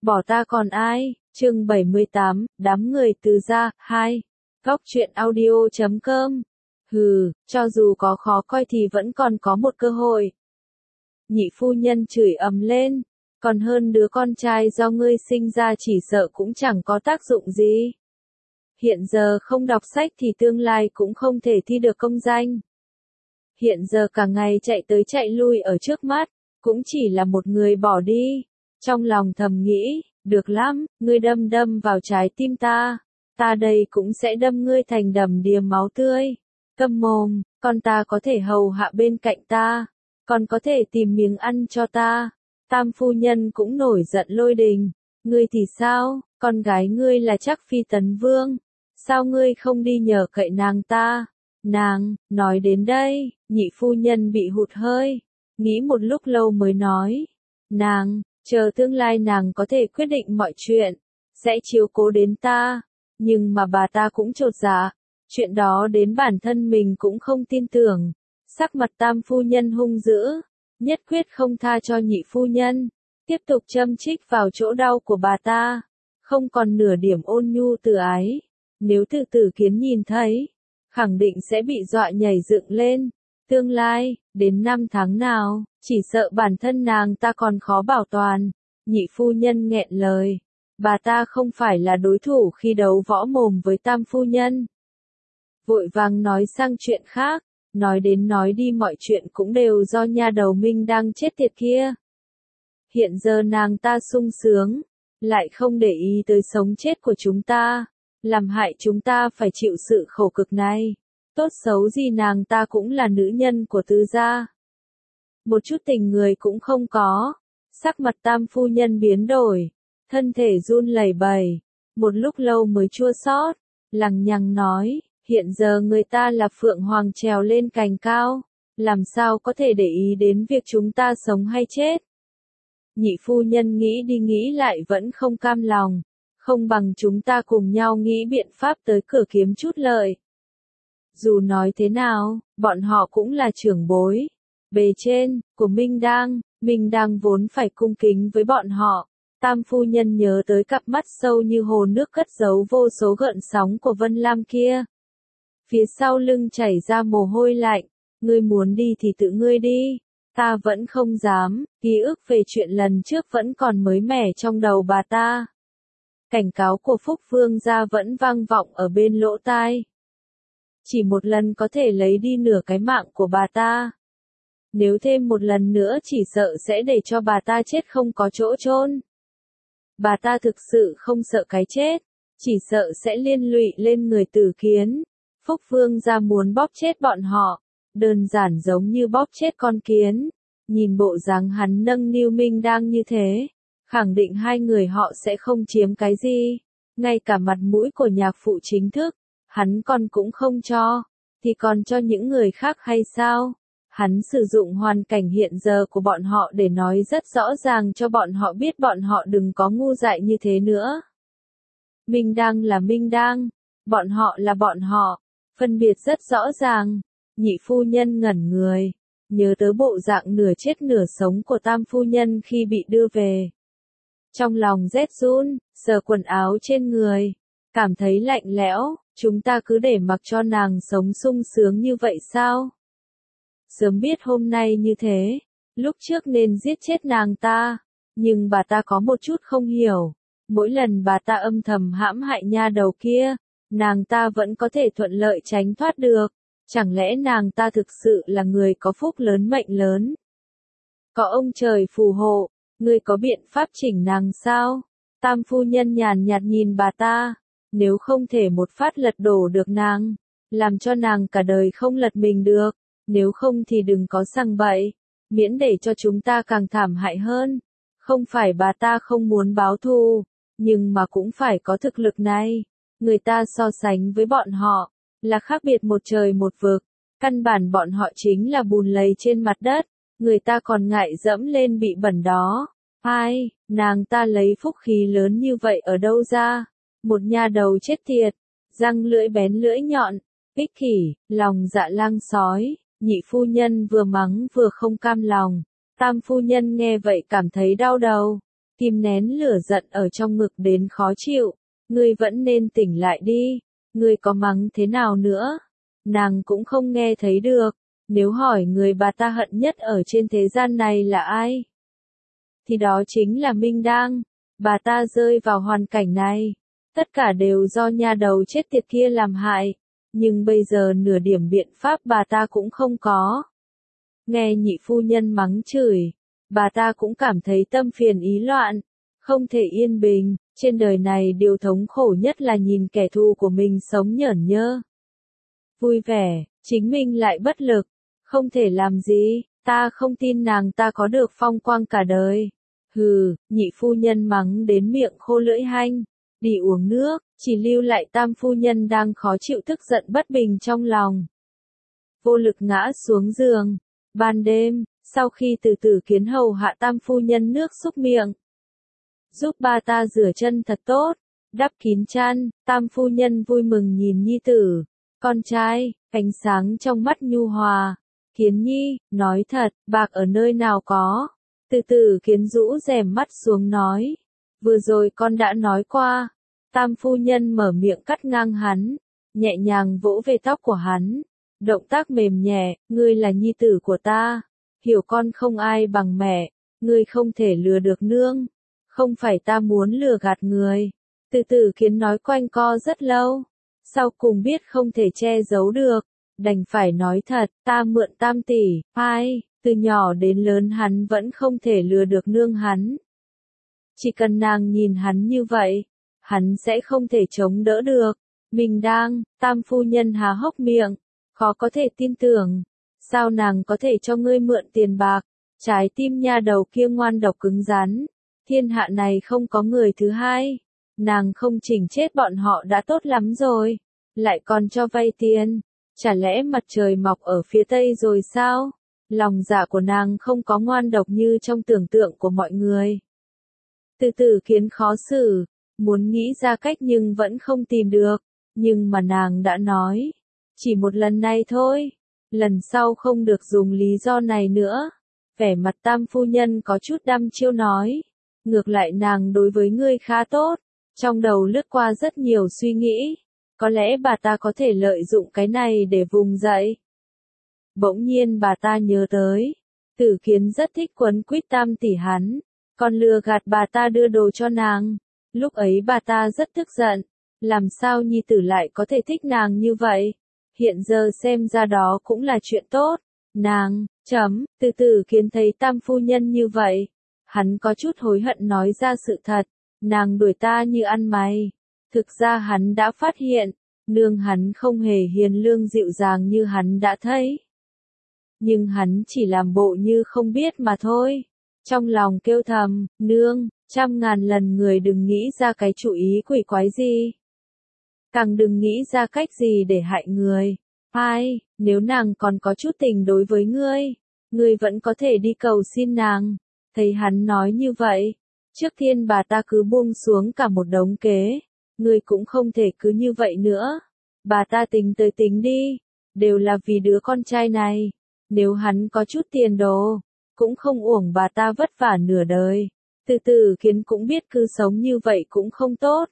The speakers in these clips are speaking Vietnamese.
bỏ ta còn ai, chương 78, đám người từ gia, 2. Góc truyện audio.com. Hừ, cho dù có khó coi thì vẫn còn có một cơ hội. Nhị phu nhân chửi ầm lên, còn hơn đứa con trai do ngươi sinh ra chỉ sợ cũng chẳng có tác dụng gì. Hiện giờ không đọc sách thì tương lai cũng không thể thi được công danh. Hiện giờ cả ngày chạy tới chạy lui ở trước mắt, cũng chỉ là một người bỏ đi. Trong lòng thầm nghĩ, được lắm, ngươi đâm vào trái tim ta đây cũng sẽ đâm ngươi thành đầm đìa máu tươi. Câm mồm, con ta có thể hầu hạ bên cạnh ta, còn có thể tìm miếng ăn cho ta. Tam phu nhân cũng nổi giận lôi đình, ngươi thì sao, con gái ngươi là Trác Phi Tấn Vương, sao ngươi không đi nhờ cậy nàng ta? Nàng, nói đến đây, nhị phu nhân bị hụt hơi, nghĩ một lúc lâu mới nói, nàng, chờ tương lai nàng có thể quyết định mọi chuyện, sẽ chiếu cố đến ta, nhưng mà bà ta cũng chột dạ, chuyện đó đến bản thân mình cũng không tin tưởng. Sắc mặt tam phu nhân hung dữ, nhất quyết không tha cho nhị phu nhân, tiếp tục châm chích vào chỗ đau của bà ta, không còn nửa điểm ôn nhu từ ái. Nếu Từ Tử Kiến nhìn thấy, khẳng định sẽ bị dọa nhảy dựng lên. Tương lai, đến năm tháng nào, chỉ sợ bản thân nàng ta còn khó bảo toàn. Nhị phu nhân nghẹn lời, bà ta không phải là đối thủ khi đấu võ mồm với tam phu nhân. Vội vàng nói sang chuyện khác, nói đến nói đi mọi chuyện cũng đều do nha đầu Minh đang chết tiệt kia. Hiện giờ nàng ta sung sướng, lại không để ý tới sống chết của chúng ta, làm hại chúng ta phải chịu sự khổ cực này. Tốt xấu gì nàng ta cũng là nữ nhân của Từ gia. Một chút tình người cũng không có. Sắc mặt tam phu nhân biến đổi, thân thể run lẩy bẩy, một lúc lâu mới chua xót, lằng nhằng nói, hiện giờ người ta là phượng hoàng trèo lên cành cao, làm sao có thể để ý đến việc chúng ta sống hay chết. Nhị phu nhân nghĩ đi nghĩ lại vẫn không cam lòng, không bằng chúng ta cùng nhau nghĩ biện pháp tới cửa kiếm chút lợi. Dù nói thế nào, bọn họ cũng là trưởng bối, bề trên, của Minh Đang vốn phải cung kính với bọn họ. Tam phu nhân nhớ tới cặp mắt sâu như hồ nước cất giấu vô số gợn sóng của Vân Lam kia. Phía sau lưng chảy ra mồ hôi lạnh, ngươi muốn đi thì tự ngươi đi, ta vẫn không dám, ký ức về chuyện lần trước vẫn còn mới mẻ trong đầu bà ta. Cảnh cáo của Phúc Vương gia vẫn vang vọng ở bên lỗ tai. Chỉ một lần có thể lấy đi nửa cái mạng của bà ta. Nếu thêm một lần nữa chỉ sợ sẽ để cho bà ta chết không có chỗ chôn. Bà ta thực sự không sợ cái chết, chỉ sợ sẽ liên lụy lên người Tử Kiến. Phúc Vương gia muốn bóp chết bọn họ, đơn giản giống như bóp chết con kiến. Nhìn bộ dáng hắn nâng niu Minh đang như thế, khẳng định hai người họ sẽ không chiếm cái gì. Ngay cả mặt mũi của nhạc phụ chính thức, hắn còn cũng không cho, thì còn cho những người khác hay sao? Hắn sử dụng hoàn cảnh hiện giờ của bọn họ để nói rất rõ ràng cho bọn họ biết bọn họ đừng có ngu dại như thế nữa. Minh đang là Minh đang, bọn họ là bọn họ, phân biệt rất rõ ràng. Nhị phu nhân ngẩn người, nhớ tới bộ dạng nửa chết nửa sống của tam phu nhân khi bị đưa về. Trong lòng rét run, sờ quần áo trên người, cảm thấy lạnh lẽo, chúng ta cứ để mặc cho nàng sống sung sướng như vậy sao? Sớm biết hôm nay như thế, lúc trước nên giết chết nàng ta, nhưng bà ta có một chút không hiểu, mỗi lần bà ta âm thầm hãm hại nha đầu kia, nàng ta vẫn có thể thuận lợi tránh thoát được, chẳng lẽ nàng ta thực sự là người có phúc lớn mệnh lớn? Có ông trời phù hộ, ngươi có biện pháp chỉnh nàng sao? Tam phu nhân nhàn nhạt nhìn bà ta, nếu không thể một phát lật đổ được nàng, làm cho nàng cả đời không lật mình được. Nếu không thì đừng có sằng bậy, miễn để cho chúng ta càng thảm hại hơn. Không phải bà ta không muốn báo thù, nhưng mà cũng phải có thực lực này. Người ta so sánh với bọn họ, là khác biệt một trời một vực. Căn bản bọn họ chính là bùn lầy trên mặt đất, người ta còn ngại dẫm lên bị bẩn đó. Ai, nàng ta lấy phúc khí lớn như vậy ở đâu ra? Một nha đầu chết tiệt, răng lưỡi bén lưỡi nhọn, ích kỷ, lòng dạ lang sói. Nhị phu nhân vừa mắng vừa không cam lòng, tam phu nhân nghe vậy cảm thấy đau đầu, kìm nén lửa giận ở trong ngực đến khó chịu. Ngươi vẫn nên tỉnh lại đi. Ngươi có mắng thế nào nữa? Nàng cũng không nghe thấy được. Nếu hỏi người bà ta hận nhất ở trên thế gian này là ai? Thì đó chính là Minh Đang. Bà ta rơi vào hoàn cảnh này. Tất cả đều do nha đầu chết tiệt kia làm hại. Nhưng bây giờ nửa điểm biện pháp bà ta cũng không có. Nghe nhị phu nhân mắng chửi. Bà ta cũng cảm thấy tâm phiền ý loạn. Không thể yên bình. Trên đời này điều thống khổ nhất là nhìn kẻ thù của mình sống nhởn nhơ. Vui vẻ, chính mình lại bất lực. Không thể làm gì, ta không tin nàng ta có được phong quang cả đời. Hừ, nhị phu nhân mắng đến miệng khô lưỡi hanh. Đi uống nước, chỉ lưu lại tam phu nhân đang khó chịu tức giận bất bình trong lòng. Vô lực ngã xuống giường. Ban đêm, sau khi từ từ kiến hầu hạ tam phu nhân nước súc miệng. Giúp bà ta rửa chân thật tốt, đắp kín chăn, tam phu nhân vui mừng nhìn nhi tử. Con trai, ánh sáng trong mắt nhu hòa. Kiến nhi, nói thật, bạc ở nơi nào có? Từ từ kiến rũ rèm mắt xuống nói. Vừa rồi con đã nói qua. Tam phu nhân mở miệng cắt ngang hắn, nhẹ nhàng vỗ về tóc của hắn. Động tác mềm nhẹ, ngươi là nhi tử của ta. Hiểu con không ai bằng mẹ, ngươi không thể lừa được nương. Không phải ta muốn lừa gạt người. Từ từ kiến nói quanh co rất lâu. Sau cùng biết không thể che giấu được. Đành phải nói thật, ta mượn tam tỷ, ai, từ nhỏ đến lớn hắn vẫn không thể lừa được nương hắn. Chỉ cần nàng nhìn hắn như vậy, hắn sẽ không thể chống đỡ được. Mình đang, tam phu nhân há hốc miệng, khó có thể tin tưởng. Sao nàng có thể cho ngươi mượn tiền bạc? Trái tim nha đầu kia ngoan độc cứng rắn. Thiên hạ này không có người thứ hai. Nàng không chỉnh chết bọn họ đã tốt lắm rồi. Lại còn cho vay tiền. Chả lẽ mặt trời mọc ở phía tây rồi sao? Lòng dạ của nàng không có ngoan độc như trong tưởng tượng của mọi người. Từ từ kiến khó xử. Muốn nghĩ ra cách nhưng vẫn không tìm được. Nhưng mà nàng đã nói. Chỉ một lần này thôi. Lần sau không được dùng lý do này nữa. Vẻ mặt tam phu nhân có chút đăm chiêu nói. Ngược lại nàng đối với ngươi khá tốt. Trong đầu lướt qua rất nhiều suy nghĩ. Có lẽ bà ta có thể lợi dụng cái này để vùng dậy. Bỗng nhiên bà ta nhớ tới. Tử Kiến rất thích quấn quýt tam tỷ hắn. Còn lừa gạt bà ta đưa đồ cho nàng. Lúc ấy bà ta rất tức giận. Làm sao nhi tử lại có thể thích nàng như vậy? Hiện giờ xem ra đó cũng là chuyện tốt. Nàng, từ từ Kiến thấy tam phu nhân như vậy. Hắn có chút hối hận nói ra sự thật. Nàng đuổi ta như ăn mày. Thực ra hắn đã phát hiện. Nương hắn không hề hiền lương dịu dàng như hắn đã thấy. Nhưng hắn chỉ làm bộ như không biết mà thôi. Trong lòng kêu thầm, nương, 100.000 lần người đừng nghĩ ra cái chủ ý quỷ quái gì. Càng đừng nghĩ ra cách gì để hại người. Ai, nếu nàng còn có chút tình đối với ngươi vẫn có thể đi cầu xin nàng. Thấy hắn nói như vậy, trước tiên bà ta cứ buông xuống cả một đống kế. Ngươi cũng không thể cứ như vậy nữa. Bà ta tính tới tính đi, đều là vì đứa con trai này. Nếu hắn có chút tiền đồ, cũng không uổng bà ta vất vả nửa đời. Từ từ Kiến cũng biết cứ sống như vậy cũng không tốt.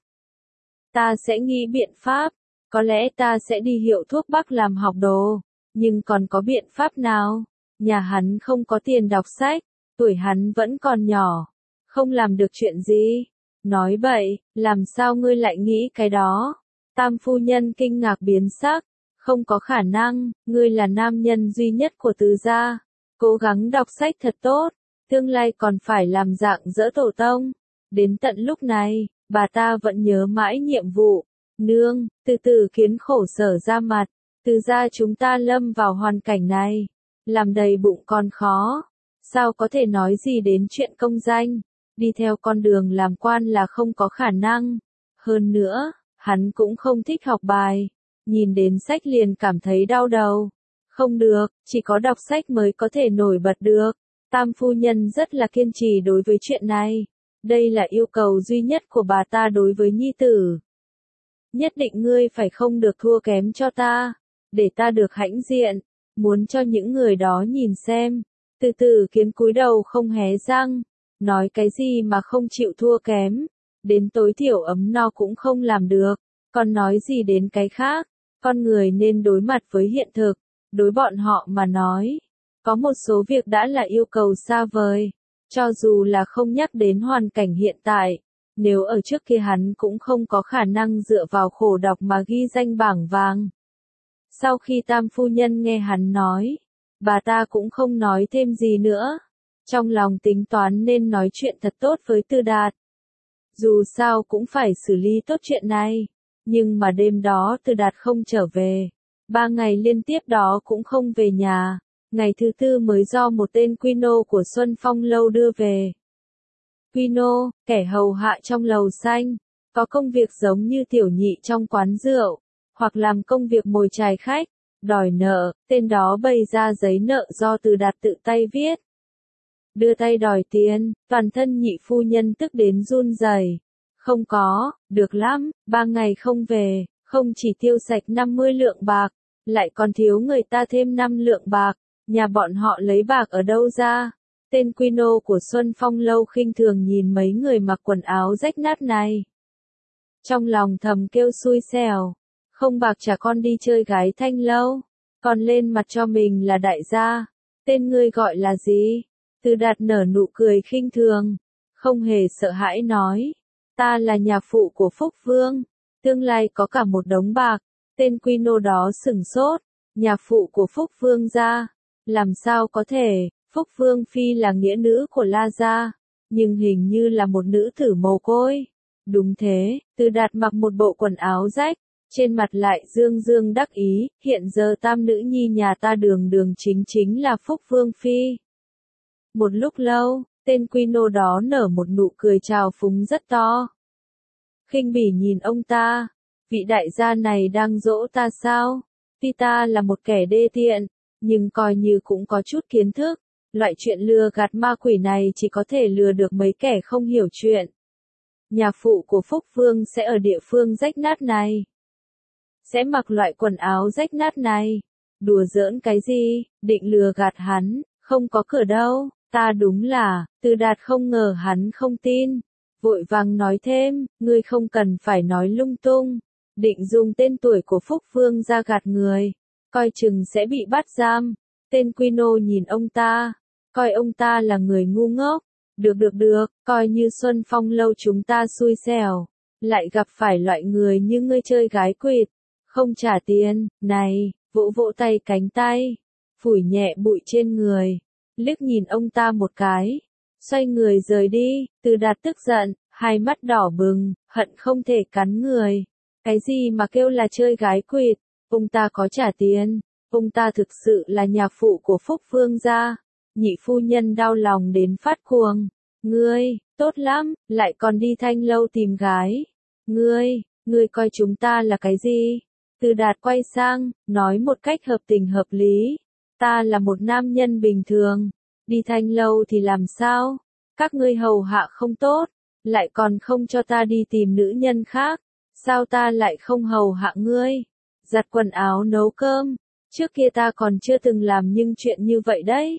Ta sẽ nghĩ biện pháp, có lẽ ta sẽ đi hiệu thuốc bắc làm học đồ. Nhưng còn có biện pháp nào? Nhà hắn không có tiền đọc sách, tuổi hắn vẫn còn nhỏ, không làm được chuyện gì. Nói bậy, làm sao ngươi lại nghĩ cái đó? Tam phu nhân kinh ngạc biến sắc. Không có khả năng, ngươi là nam nhân duy nhất của Từ gia. Cố gắng đọc sách thật tốt, tương lai còn phải làm dạng dỡ tổ tông. Đến tận lúc này, bà ta vẫn nhớ mãi nhiệm vụ. Nương, từ từ Kiến khổ sở ra mặt. Từ gia chúng ta lâm vào hoàn cảnh này. Làm đầy bụng còn khó. Sao có thể nói gì đến chuyện công danh? Đi theo con đường làm quan là không có khả năng. Hơn nữa, hắn cũng không thích học bài. Nhìn đến sách liền cảm thấy đau đầu. Không được, chỉ có đọc sách mới có thể nổi bật được. Tam phu nhân rất là kiên trì đối với chuyện này. Đây là yêu cầu duy nhất của bà ta đối với nhi tử. Nhất định ngươi phải không được thua kém cho ta. Để ta được hãnh diện. Muốn cho những người đó nhìn xem. Từ từ Kiến cúi đầu không hé răng. nói cái gì mà không chịu thua kém, đến tối thiểu ấm no cũng không làm được, còn nói gì đến cái khác, con người nên đối mặt với hiện thực, đối bọn họ mà nói. Có một số việc đã là yêu cầu xa vời, cho dù là không nhắc đến hoàn cảnh hiện tại, nếu ở trước kia hắn cũng không có khả năng dựa vào khổ đọc mà ghi danh bảng vàng. Sau khi tam phu nhân nghe hắn nói, bà ta cũng không nói thêm gì nữa, trong lòng tính toán nên nói chuyện thật tốt với Từ Đạt. Dù sao cũng phải xử lý tốt chuyện này, nhưng mà đêm đó Từ Đạt không trở về, 3 ngày liên tiếp đó cũng không về nhà. Ngày thứ tư mới do một tên quy nô của Xuân Phong Lâu đưa về. Quy nô, kẻ hầu hạ trong lầu xanh, có công việc giống như tiểu nhị trong quán rượu, hoặc làm công việc mồi chài khách, đòi nợ, tên đó bày ra giấy nợ do Từ Đạt tự tay viết. Đưa tay đòi tiền, toàn thân nhị phu nhân tức đến run rẩy. Không có, được lắm, 3 ngày không về, không chỉ tiêu sạch 50 lượng bạc, lại còn thiếu người ta thêm 5 lượng bạc. Nhà bọn họ lấy bạc ở đâu ra? Tên quy nô của Xuân Phong Lâu khinh thường nhìn mấy người mặc quần áo rách nát này. Trong lòng thầm kêu xui xẻo, không bạc trả con đi chơi gái Thanh Lâu, còn lên mặt cho mình là đại gia. Tên ngươi gọi là gì? Từ Đạt nở nụ cười khinh thường, không hề sợ hãi nói. Ta là nhà phụ của Phúc Vương, tương lai có cả một đống bạc. Tên quy nô đó sửng sốt, nhà phụ của Phúc Vương gia. Làm sao có thể, Phúc Vương Phi là nghĩa nữ của La Gia, nhưng hình như là một nữ tử mồ côi. Đúng thế, Từ Đạt mặc một bộ quần áo rách, trên mặt lại dương dương đắc ý, hiện giờ tam nữ nhi nhà ta đường đường chính chính là Phúc Vương Phi. Một lúc lâu, tên quy nô đó nở một nụ cười trào phúng rất to. Khinh bỉ nhìn ông ta, vị đại gia này đang dỗ ta sao? Tuy ta là một kẻ đê tiện, nhưng coi như cũng có chút kiến thức, loại chuyện lừa gạt ma quỷ này chỉ có thể lừa được mấy kẻ không hiểu chuyện. Nhà phụ của Phúc Vương sẽ ở địa phương rách nát này. Sẽ mặc loại quần áo rách nát này. Đùa giỡn cái gì, định lừa gạt hắn, không có cửa đâu, ta đúng là, Từ Đạt không ngờ hắn không tin. Vội vàng nói thêm, ngươi không cần phải nói lung tung, định dùng tên tuổi của Phúc Vương ra gạt người. Coi chừng sẽ bị bắt giam. Tên quy nô nhìn ông ta, coi ông ta là người ngu ngốc. Được, coi như Xuân Phong Lâu chúng ta xui xẻo, lại gặp phải loại người như ngươi chơi gái quỵt, không trả tiền, này, vỗ vỗ tay cánh tay, phủi nhẹ bụi trên người, liếc nhìn ông ta một cái, xoay người rời đi. Từ Đạt tức giận, hai mắt đỏ bừng, hận không thể cắn người. Cái gì mà kêu là chơi gái quỵt? Ông ta có trả tiền, ông ta thực sự là nhà phụ của Phúc Vương gia. Nhị phu nhân đau lòng đến phát cuồng. Ngươi, tốt lắm, lại còn đi Thanh Lâu tìm gái. Ngươi coi chúng ta là cái gì? Từ Đạt quay sang, nói một cách hợp tình hợp lý. Ta là một nam nhân bình thường, đi Thanh Lâu thì làm sao? Các ngươi hầu hạ không tốt, lại còn không cho ta đi tìm nữ nhân khác. Sao ta lại không hầu hạ ngươi? Giặt quần áo nấu cơm, trước kia ta còn chưa từng làm nhưng chuyện như vậy đấy.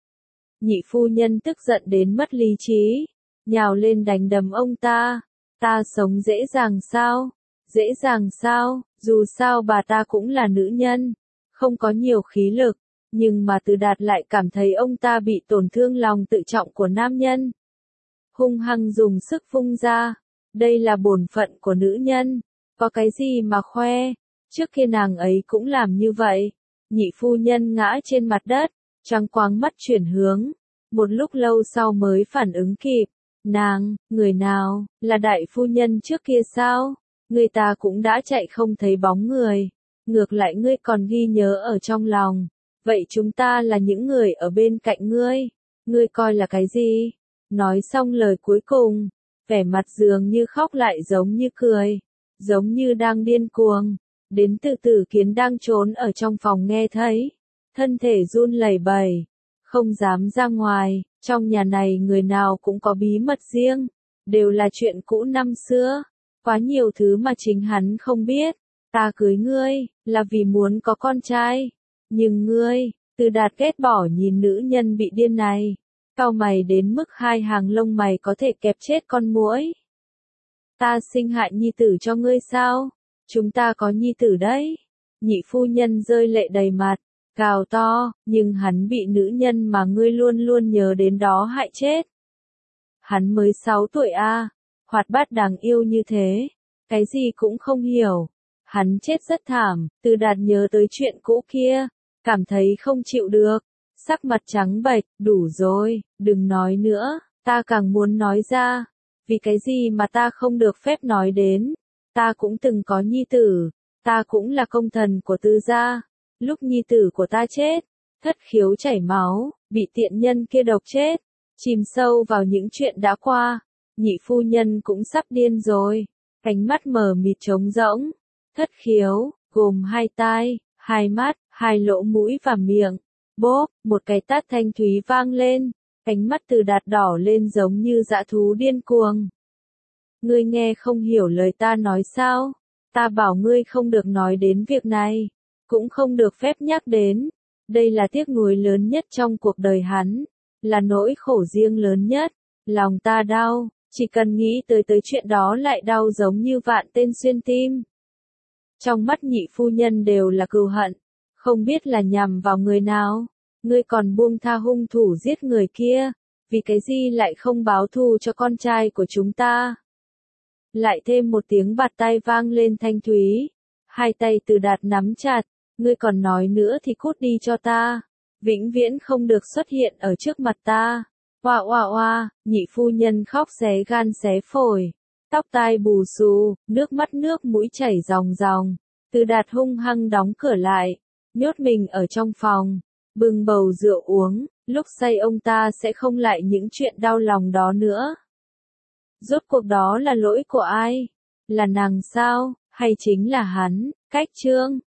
Nhị phu nhân tức giận đến mất lý trí, nhào lên đánh đấm ông ta. Ta sống dễ dàng sao? Dễ dàng sao? Dù sao bà ta cũng là nữ nhân, không có nhiều khí lực, nhưng mà Từ Đạt lại cảm thấy ông ta bị tổn thương lòng tự trọng của nam nhân. Hung hăng dùng sức vung ra, đây là bổn phận của nữ nhân, có cái gì mà khoe, trước kia nàng ấy cũng làm như vậy. Nhị phu nhân ngã trên mặt đất, trắng quáng mắt chuyển hướng, một lúc lâu sau mới phản ứng kịp. Người nào, là đại phu nhân trước kia sao? Người ta cũng đã chạy không thấy bóng người, ngược lại ngươi còn ghi nhớ ở trong lòng. Vậy chúng ta là những người ở bên cạnh ngươi coi là cái gì? Nói xong lời cuối cùng, vẻ mặt dường như khóc lại giống như cười, giống như đang điên cuồng. Đến từ Tử Kiến đang trốn ở trong phòng nghe thấy, thân thể run lẩy bẩy, không dám ra ngoài. Trong nhà này người nào cũng có bí mật riêng, đều là chuyện cũ năm xưa, quá nhiều thứ mà chính hắn không biết. Ta cưới ngươi, là vì muốn có con trai, nhưng ngươi, Từ Đạt ghét bỏ nhìn nữ nhân bị điên này, cau mày đến mức hai hàng lông mày có thể kẹp chết con muỗi. Ta sinh hại nhi tử cho ngươi sao? Chúng ta có nhi tử đấy. Nhị phu nhân rơi lệ đầy mặt, gào to, nhưng hắn bị nữ nhân mà ngươi luôn luôn nhớ đến đó hại chết. Hắn mới 6 tuổi a, hoạt bát đáng yêu như thế, cái gì cũng không hiểu. Hắn chết rất thảm, Từ Đạt nhớ tới chuyện cũ kia, cảm thấy không chịu được, sắc mặt trắng bệch, đủ rồi, đừng nói nữa, ta càng muốn nói ra, vì cái gì mà ta không được phép nói đến, ta cũng từng có nhi tử, ta cũng là công thần của Từ gia, lúc nhi tử của ta chết, thất khiếu chảy máu, bị tiện nhân kia độc chết, chìm sâu vào những chuyện đã qua, nhị phu nhân cũng sắp điên rồi, cánh mắt mờ mịt trống rỗng. Thất khiếu, gồm 2 tai, 2 mắt, 2 lỗ mũi và miệng. Bốp, một cái tát thanh thúy vang lên, cánh mắt Từ Đạt đỏ lên giống như dã thú điên cuồng. Ngươi nghe không hiểu lời ta nói sao? Ta bảo ngươi không được nói đến việc này, cũng không được phép nhắc đến. Đây là tiếc nuối lớn nhất trong cuộc đời hắn, là nỗi khổ riêng lớn nhất. Lòng ta đau, chỉ cần nghĩ tới chuyện đó lại đau giống như vạn tên xuyên tim. Trong mắt nhị phu nhân đều là cừu hận, không biết là nhằm vào người nào. Ngươi còn buông tha hung thủ giết người kia, vì cái gì lại không báo thù cho con trai của chúng ta? Lại thêm một tiếng bạt tay vang lên thanh thúy, 2 tay Từ Đạt nắm chặt, ngươi còn nói nữa thì cút đi cho ta, vĩnh viễn không được xuất hiện ở trước mặt ta. Oa oa oa, nhị phu nhân khóc xé gan xé phổi. Tóc tai bù xù, nước mắt nước mũi chảy ròng ròng. Từ Đạt hung hăng đóng cửa lại, nhốt mình ở trong phòng, bưng bầu rượu uống, lúc say ông ta sẽ không lại những chuyện đau lòng đó nữa. Rốt cuộc đó là lỗi của ai? Là nàng sao, hay chính là hắn? Cách chương